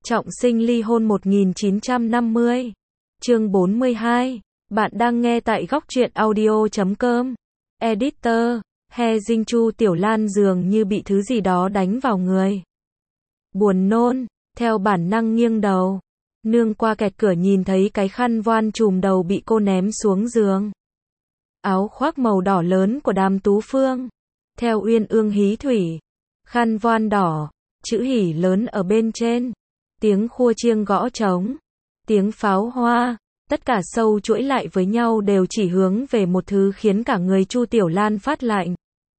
Trọng sinh ly hôn 1950. Chương 42. Bạn đang nghe tại góc truyện audio.com. Editor. He Dinh Chu Tiểu Lan dường như bị thứ gì đó đánh vào người. Buồn nôn, theo bản năng nghiêng đầu. Nương qua kẹt cửa nhìn thấy cái khăn voan trùm đầu bị cô ném xuống giường. Áo khoác màu đỏ lớn của Đàm Tú Phương. Theo uyên ương hí thủy. Khăn voan đỏ, chữ hỉ lớn ở bên trên. Tiếng khua chiêng gõ trống. Tiếng pháo hoa. Tất cả sâu chuỗi lại với nhau đều chỉ hướng về một thứ khiến cả người Chu Tiểu Lan phát lạnh.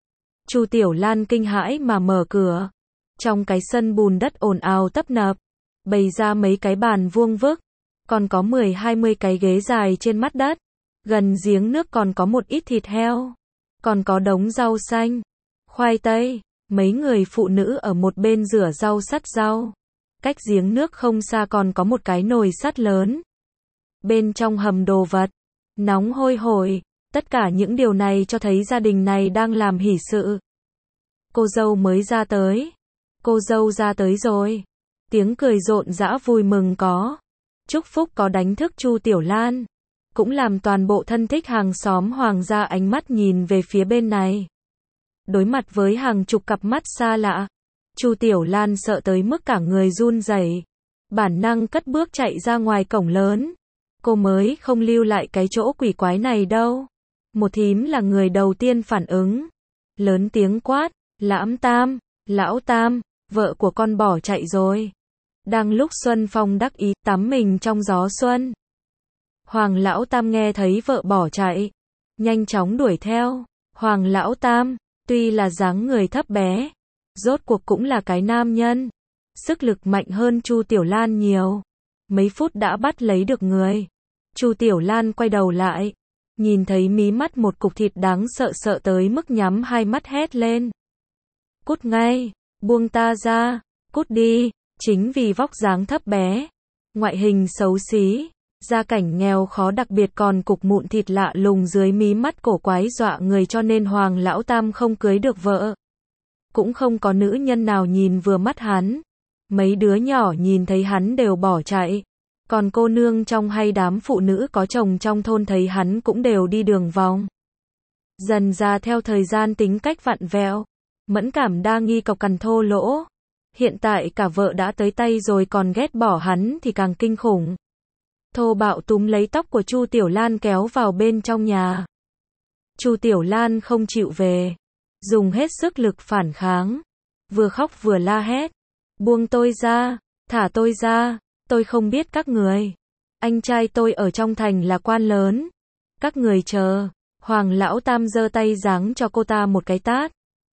Chu Tiểu Lan kinh hãi mà mở cửa. Trong cái sân bùn đất ồn ào tấp nập, bày ra mấy cái bàn vuông vức, còn có 10-20 cái ghế dài trên mặt đất. Gần giếng nước còn có một ít thịt heo, còn có đống rau xanh, khoai tây, mấy người phụ nữ ở một bên rửa rau sắt rau. Cách giếng nước không xa còn có một cái nồi sắt lớn. Bên trong hầm đồ vật, nóng hôi hổi, tất cả những điều này cho thấy gia đình này đang làm hỷ sự. Cô dâu mới ra tới. Cô dâu ra tới rồi. Tiếng cười rộn rã vui mừng có. Chúc phúc có đánh thức Chu Tiểu Lan. Cũng làm toàn bộ thân thích hàng xóm Hoàng gia ánh mắt nhìn về phía bên này. Đối mặt với hàng chục cặp mắt xa lạ, Chu Tiểu Lan sợ tới mức cả người run rẩy, bản năng cất bước chạy ra ngoài cổng lớn. Cô mới không lưu lại cái chỗ quỷ quái này đâu. Một thím là người đầu tiên phản ứng. Lớn tiếng quát, Lãm Tam, Lão Tam, vợ của con bỏ chạy rồi. Đang lúc Xuân Phong đắc ý tắm mình trong gió xuân. Hoàng Lão Tam nghe thấy vợ bỏ chạy, nhanh chóng đuổi theo. Hoàng Lão Tam, tuy là dáng người thấp bé, rốt cuộc cũng là cái nam nhân. Sức lực mạnh hơn Chu Tiểu Lan nhiều. Mấy phút đã bắt lấy được người. Chu Tiểu Lan quay đầu lại, nhìn thấy mí mắt một cục thịt đáng sợ sợ tới mức nhắm hai mắt hét lên. Cút ngay, buông ta ra, cút đi. Chính vì vóc dáng thấp bé, ngoại hình xấu xí, gia cảnh nghèo khó đặc biệt còn cục mụn thịt lạ lùng dưới mí mắt cổ quái dọa người cho nên Hoàng Lão Tam không cưới được vợ. Cũng không có nữ nhân nào nhìn vừa mắt hắn. Mấy đứa nhỏ nhìn thấy hắn đều bỏ chạy. Còn cô nương trong hay đám phụ nữ có chồng trong thôn thấy hắn cũng đều đi đường vòng. Dần ra theo thời gian tính cách vặn vẹo, mẫn cảm đa nghi cộc cằn thô lỗ. Hiện tại cả vợ đã tới tay rồi còn ghét bỏ hắn thì càng kinh khủng. Thô bạo túm lấy tóc của Chu Tiểu Lan kéo vào bên trong nhà. Chu Tiểu Lan không chịu về, dùng hết sức lực phản kháng, vừa khóc vừa la hét. Buông tôi ra, thả tôi ra, tôi không biết các người. Anh trai tôi ở trong thành là quan lớn. Các người chờ. Hoàng Lão Tam giơ tay giáng cho cô ta một cái tát.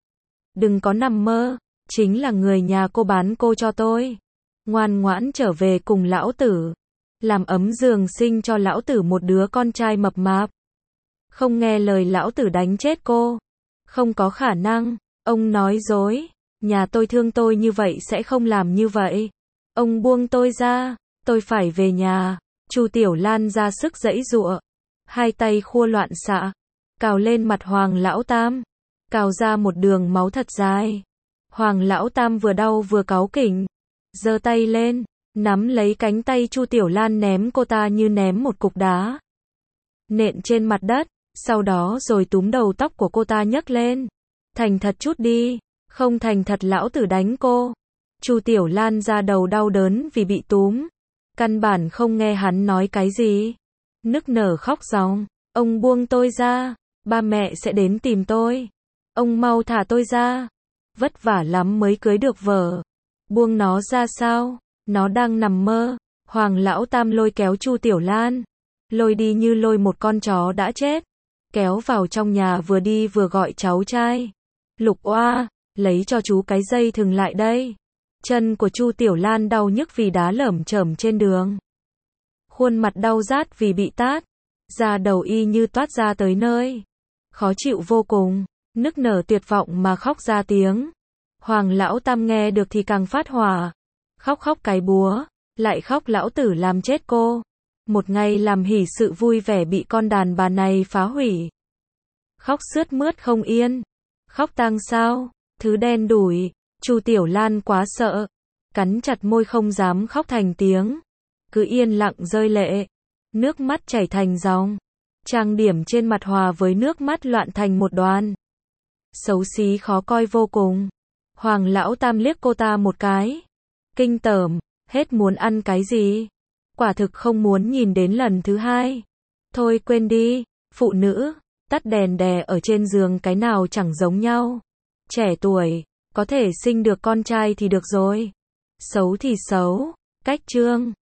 Đừng có nằm mơ, chính là người nhà cô bán cô cho tôi. Ngoan ngoãn trở về cùng lão tử. Làm ấm giường sinh cho lão tử một đứa con trai mập mạp. Không nghe lời lão tử đánh chết cô. Không có khả năng, ông nói dối. Nhà tôi thương tôi như vậy sẽ không làm như vậy. Ông buông tôi ra, tôi phải về nhà. Chu Tiểu Lan ra sức giãy giụa, hai tay khua loạn xạ, cào lên mặt Hoàng Lão Tam, cào ra một đường máu thật dài. Hoàng Lão Tam vừa đau vừa cáu kỉnh, giơ tay lên, nắm lấy cánh tay Chu Tiểu Lan ném cô ta như ném một cục đá. Nện trên mặt đất, sau đó rồi túm đầu tóc của cô ta nhấc lên. Thành thật chút đi, không thành thật lão tử đánh cô. Chu Tiểu Lan ra đầu đau đớn vì bị túm. Căn bản không nghe hắn nói cái gì. Nức nở khóc ròng. Ông buông tôi ra. Ba mẹ sẽ đến tìm tôi. Ông mau thả tôi ra. Vất vả lắm mới cưới được vợ. Buông nó ra sao? Nó đang nằm mơ. Hoàng Lão Tam lôi kéo Chu Tiểu Lan. Lôi đi như lôi một con chó đã chết. Kéo vào trong nhà vừa đi vừa gọi cháu trai. Lục Oa, lấy cho chú cái dây thừng lại đây. Chân của Chu Tiểu Lan đau nhức vì đá lởm chởm trên đường. Khuôn mặt đau rát vì bị tát. Da đầu y như toát ra tới nơi. Khó chịu vô cùng, nức nở tuyệt vọng mà khóc ra tiếng. Hoàng Lão Tam nghe được thì càng phát hỏa. Khóc khóc cái búa, lại khóc lão tử làm chết cô. Một ngày làm hỷ sự vui vẻ bị con đàn bà này phá hủy. Khóc sướt mướt không yên. Khóc tang sao, thứ đen đủi. Chu Tiểu Lan quá sợ. cắn chặt môi không dám khóc thành tiếng, cứ yên lặng rơi lệ, nước mắt chảy thành dòng, trang điểm trên mặt hòa với nước mắt loạn thành một đoàn. Xấu xí khó coi vô cùng. Hoàng lão tam liếc cô ta một cái, kinh tởm, hết muốn ăn cái gì? Quả thực không muốn nhìn đến lần thứ hai. Thôi quên đi, phụ nữ, tắt đèn đè ở trên giường cái nào chẳng giống nhau. Trẻ tuổi, có thể sinh được con trai thì được rồi. Xấu thì xấu, cách chương.